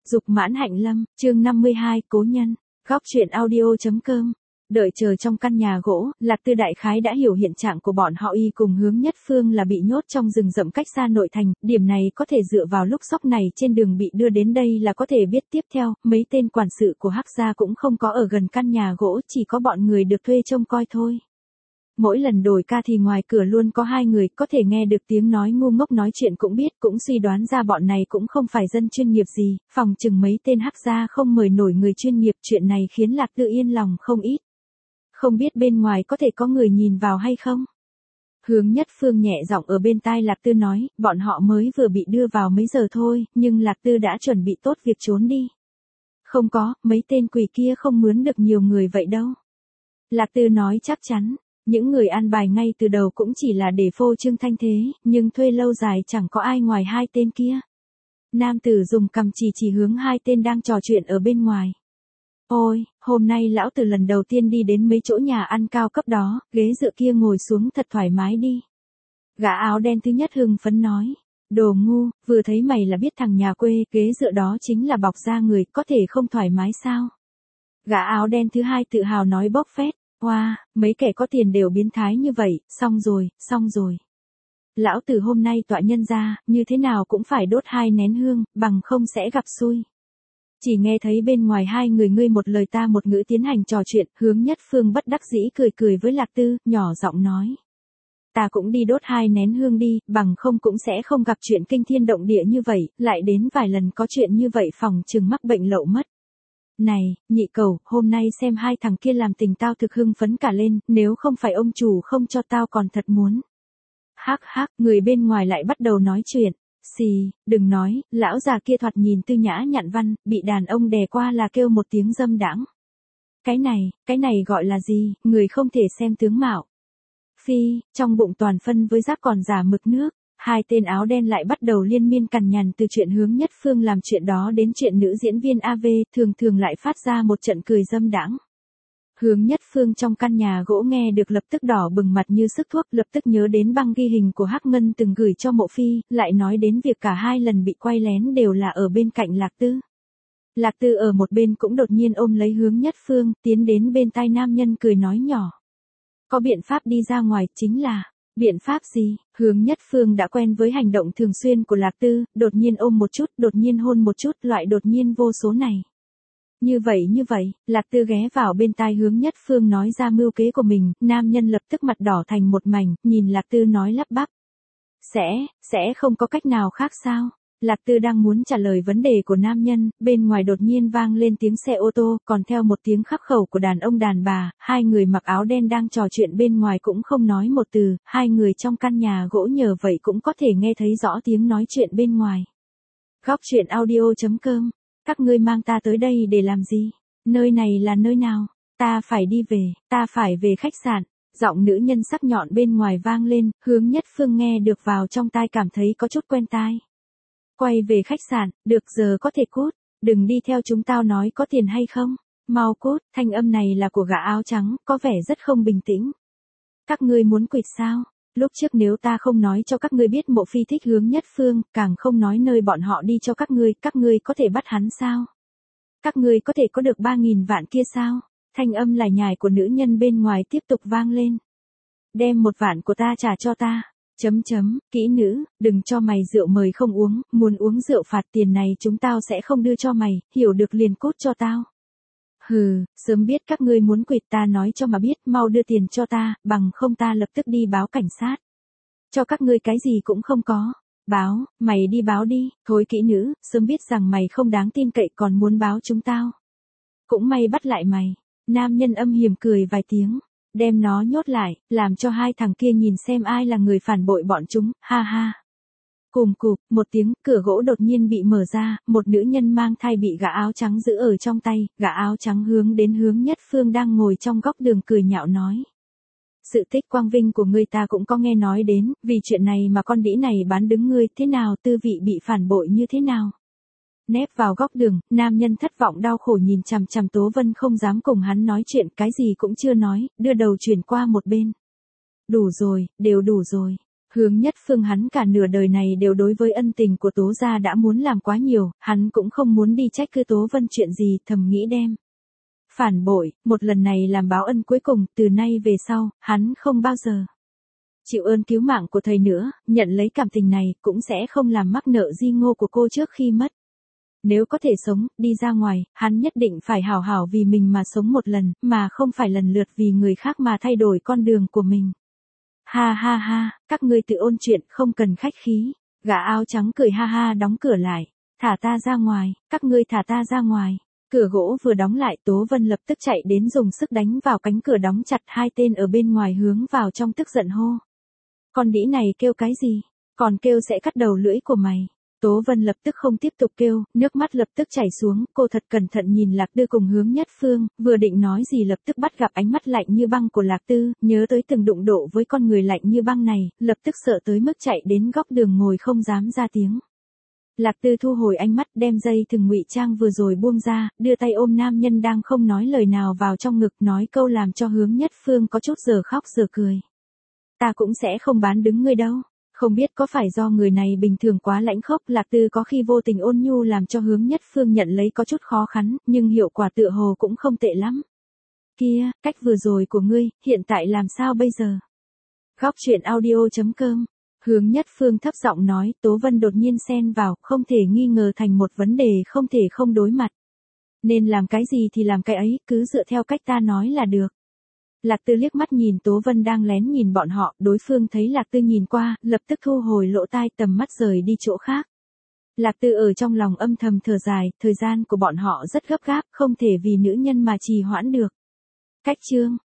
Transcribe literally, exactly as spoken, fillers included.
Dục mãn hạnh lâm, chương năm mươi hai, cố nhân, góc truyện audio.com. Đợi chờ trong căn nhà gỗ, Lạc Tư đại khái đã hiểu hiện trạng của bọn họ. Y cùng Hướng Nhất Phương là bị nhốt trong rừng rậm cách xa nội thành, điểm này có thể dựa vào lúc sóc này trên đường bị đưa đến đây là có thể biết. Tiếp theo, mấy tên quản sự của Hắc gia cũng không có ở gần căn nhà gỗ, chỉ có bọn người được thuê trông coi thôi. Mỗi lần đổi ca thì ngoài cửa luôn có hai người, có thể nghe được tiếng nói ngu ngốc nói chuyện cũng biết, cũng suy đoán ra bọn này cũng không phải dân chuyên nghiệp gì, phòng chừng mấy tên Hắc gia không mời nổi người chuyên nghiệp. Chuyện này khiến Lạc Tư yên lòng không ít. Không biết bên ngoài có thể có người nhìn vào hay không? Hướng Nhất Phương nhẹ giọng ở bên tai Lạc Tư nói, bọn họ mới vừa bị đưa vào mấy giờ thôi, nhưng Lạc Tư đã chuẩn bị tốt việc trốn đi. Không có, mấy tên quỷ kia không mướn được nhiều người vậy đâu. Lạc Tư nói chắc chắn. Những người an bài ngay từ đầu cũng chỉ là để phô trương thanh thế, nhưng thuê lâu dài chẳng có ai ngoài hai tên kia. Nam tử dùng cằm chỉ chỉ hướng hai tên đang trò chuyện ở bên ngoài. Ôi, hôm nay lão tử lần đầu tiên đi đến mấy chỗ nhà ăn cao cấp đó, ghế dựa kia ngồi xuống thật thoải mái đi. Gã áo đen thứ nhất hưng phấn nói. Đồ ngu, vừa thấy mày là biết thằng nhà quê, ghế dựa đó chính là bọc da người, có thể không thoải mái sao? Gã áo đen thứ hai tự hào nói bốc phét. Wow, mấy kẻ có tiền đều biến thái như vậy, xong rồi, xong rồi. Lão tử hôm nay tọa nhân ra, như thế nào cũng phải đốt hai nén hương, bằng không sẽ gặp xui. Chỉ nghe thấy bên ngoài hai người ngươi một lời ta một ngữ tiến hành trò chuyện, Hướng Nhất Phương bất đắc dĩ cười cười với Lạc Tư, nhỏ giọng nói. Ta cũng đi đốt hai nén hương đi, bằng không cũng sẽ không gặp chuyện kinh thiên động địa như vậy, lại đến vài lần có chuyện như vậy phòng chừng mắc bệnh lậu mất. Này, nhị cầu, hôm nay xem hai thằng kia làm tình tao thực hưng phấn cả lên, nếu không phải ông chủ không cho tao còn thật muốn. Hắc hắc, người bên ngoài lại bắt đầu nói chuyện. Xì, đừng nói, lão già kia thoạt nhìn tư nhã nhặn văn, bị đàn ông đè qua là kêu một tiếng dâm đãng. Cái này, cái này gọi là gì, người không thể xem tướng mạo. Phi, trong bụng toàn phân với giáp còn giả mực nước. Hai tên áo đen lại bắt đầu liên miên cằn nhằn từ chuyện Hướng Nhất Phương làm chuyện đó đến chuyện nữ diễn viên a vê, thường thường lại phát ra một trận cười dâm đãng. Hướng Nhất Phương trong căn nhà gỗ nghe được lập tức đỏ bừng mặt như sức thuốc, lập tức nhớ đến băng ghi hình của Hắc Ngân từng gửi cho Mộ Phi, lại nói đến việc cả hai lần bị quay lén đều là ở bên cạnh Lạc Tư. Lạc Tư ở một bên cũng đột nhiên ôm lấy Hướng Nhất Phương, tiến đến bên tai nam nhân cười nói nhỏ. Có biện pháp đi ra ngoài, chính là... Biện pháp gì? Hướng Nhất Phương đã quen với hành động thường xuyên của Lạc Tư, đột nhiên ôm một chút, đột nhiên hôn một chút, loại đột nhiên vô số này. Như vậy như vậy, Lạc Tư ghé vào bên tai Hướng Nhất Phương nói ra mưu kế của mình, nam nhân lập tức mặt đỏ thành một mảnh, nhìn Lạc Tư nói lắp bắp. Sẽ, sẽ không có cách nào khác sao? Lạc Tư đang muốn trả lời vấn đề của nam nhân, bên ngoài đột nhiên vang lên tiếng xe ô tô, còn theo một tiếng khắp khẩu của đàn ông đàn bà, hai người mặc áo đen đang trò chuyện bên ngoài cũng không nói một từ, hai người trong căn nhà gỗ nhờ vậy cũng có thể nghe thấy rõ tiếng nói chuyện bên ngoài. Góc truyện audio.com, các ngươi mang ta tới đây để làm gì? Nơi này là nơi nào? Ta phải đi về, ta phải về khách sạn. Giọng nữ nhân sắc nhọn bên ngoài vang lên, Hướng Nhất Phương nghe được vào trong tai cảm thấy có chút quen tai. Quay về khách sạn, được giờ có thể cút, đừng đi theo chúng tao nói có tiền hay không, mau cút. Thanh âm này là của gã áo trắng, có vẻ rất không bình tĩnh. Các ngươi muốn quỵt sao? Lúc trước nếu ta không nói cho các ngươi biết Mộ Phi thích Hướng Nhất Phương, càng không nói nơi bọn họ đi cho các ngươi, các ngươi có thể bắt hắn sao? Các ngươi có thể có được ba nghìn vạn kia sao? Thanh âm lải nhải của nữ nhân bên ngoài tiếp tục vang lên. Đem một vạn của ta trả cho ta. Chấm chấm, kỹ nữ, đừng cho mày rượu mời không uống, muốn uống rượu phạt tiền này chúng tao sẽ không đưa cho mày, hiểu được liền cút cho tao. Hừ, sớm biết các ngươi muốn quỵt ta nói cho mà biết, mau đưa tiền cho ta, bằng không ta lập tức đi báo cảnh sát. Cho các ngươi cái gì cũng không có. Báo, mày đi báo đi, thối kỹ nữ, sớm biết rằng mày không đáng tin cậy còn muốn báo chúng tao. Cũng may bắt lại mày. Nam nhân âm hiểm cười vài tiếng. Đem nó nhốt lại, làm cho hai thằng kia nhìn xem ai là người phản bội bọn chúng, ha ha. Cùm cụp, một tiếng, cửa gỗ đột nhiên bị mở ra, một nữ nhân mang thai bị gã áo trắng giữ ở trong tay, gã áo trắng hướng đến Hướng Nhất Phương đang ngồi trong góc đường cười nhạo nói. Sự tích quang vinh của ngươi ta cũng có nghe nói đến, vì chuyện này mà con đĩ này bán đứng ngươi, thế nào tư vị bị phản bội như thế nào? Nép vào góc đường, nam nhân thất vọng đau khổ nhìn chằm chằm Tố Vân không dám cùng hắn nói chuyện, cái gì cũng chưa nói, đưa đầu chuyển qua một bên. Đủ rồi, đều đủ rồi. Hướng Nhất Phương hắn cả nửa đời này đều đối với ân tình của Tố gia đã muốn làm quá nhiều, hắn cũng không muốn đi trách cứ Tố Vân chuyện gì, thầm nghĩ đem. Phản bội, một lần này làm báo ân cuối cùng, từ nay về sau, hắn không bao giờ chịu ơn cứu mạng của thầy nữa, nhận lấy cảm tình này, cũng sẽ không làm mắc nợ di ngô của cô trước khi mất. Nếu có thể sống, đi ra ngoài, hắn nhất định phải hảo hảo vì mình mà sống một lần, mà không phải lần lượt vì người khác mà thay đổi con đường của mình. Ha ha ha, các ngươi tự ôn chuyện, không cần khách khí. Gã áo trắng cười ha ha đóng cửa lại. Thả ta ra ngoài, các ngươi thả ta ra ngoài. Cửa gỗ vừa đóng lại, Tố Vân lập tức chạy đến dùng sức đánh vào cánh cửa đóng chặt, hai tên ở bên ngoài hướng vào trong tức giận hô. Con đĩ này kêu cái gì? Còn kêu sẽ cắt đầu lưỡi của mày. Tố Vân lập tức không tiếp tục kêu, nước mắt lập tức chảy xuống, cô thật cẩn thận nhìn Lạc Tư cùng Hướng Nhất Phương, vừa định nói gì lập tức bắt gặp ánh mắt lạnh như băng của Lạc Tư, nhớ tới từng đụng độ với con người lạnh như băng này, lập tức sợ tới mức chạy đến góc đường ngồi không dám ra tiếng. Lạc Tư thu hồi ánh mắt, đem dây thừng ngụy trang vừa rồi buông ra, đưa tay ôm nam nhân đang không nói lời nào vào trong ngực, nói câu làm cho Hướng Nhất Phương có chút giờ khóc giờ cười. Ta cũng sẽ không bán đứng ngươi đâu. Không biết có phải do người này bình thường quá lãnh khốc, Lạc Tư có khi vô tình ôn nhu làm cho Hướng Nhất Phương nhận lấy có chút khó khăn, nhưng hiệu quả tựa hồ cũng không tệ lắm. Kia, cách vừa rồi của ngươi, hiện tại làm sao bây giờ? Góc truyện audio chấm com. Hướng Nhất Phương thấp giọng nói, Tố Vân đột nhiên xen vào, không thể nghi ngờ thành một vấn đề không thể không đối mặt. Nên làm cái gì thì làm cái ấy, cứ dựa theo cách ta nói là được. Lạc Tư liếc mắt nhìn Tố Vân đang lén nhìn bọn họ, đối phương thấy Lạc Tư nhìn qua, lập tức thu hồi lỗ tai, tầm mắt rời đi chỗ khác. Lạc Tư ở trong lòng âm thầm thở dài, thời gian của bọn họ rất gấp gáp, không thể vì nữ nhân mà trì hoãn được. Cách chương